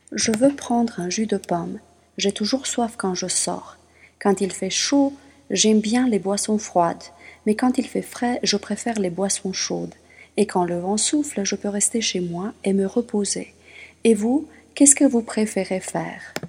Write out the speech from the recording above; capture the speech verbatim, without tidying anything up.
Je veux prendre un jus de pomme. J'ai toujours soif quand je sors. Quand il fait chaud, j'aime bien les boissons froides, mais quand il fait frais, je préfère les boissons chaudes. Et quand le vent souffle, je peux rester chez moi et me reposer. Et vous, qu'est-ce que vous préférez faire?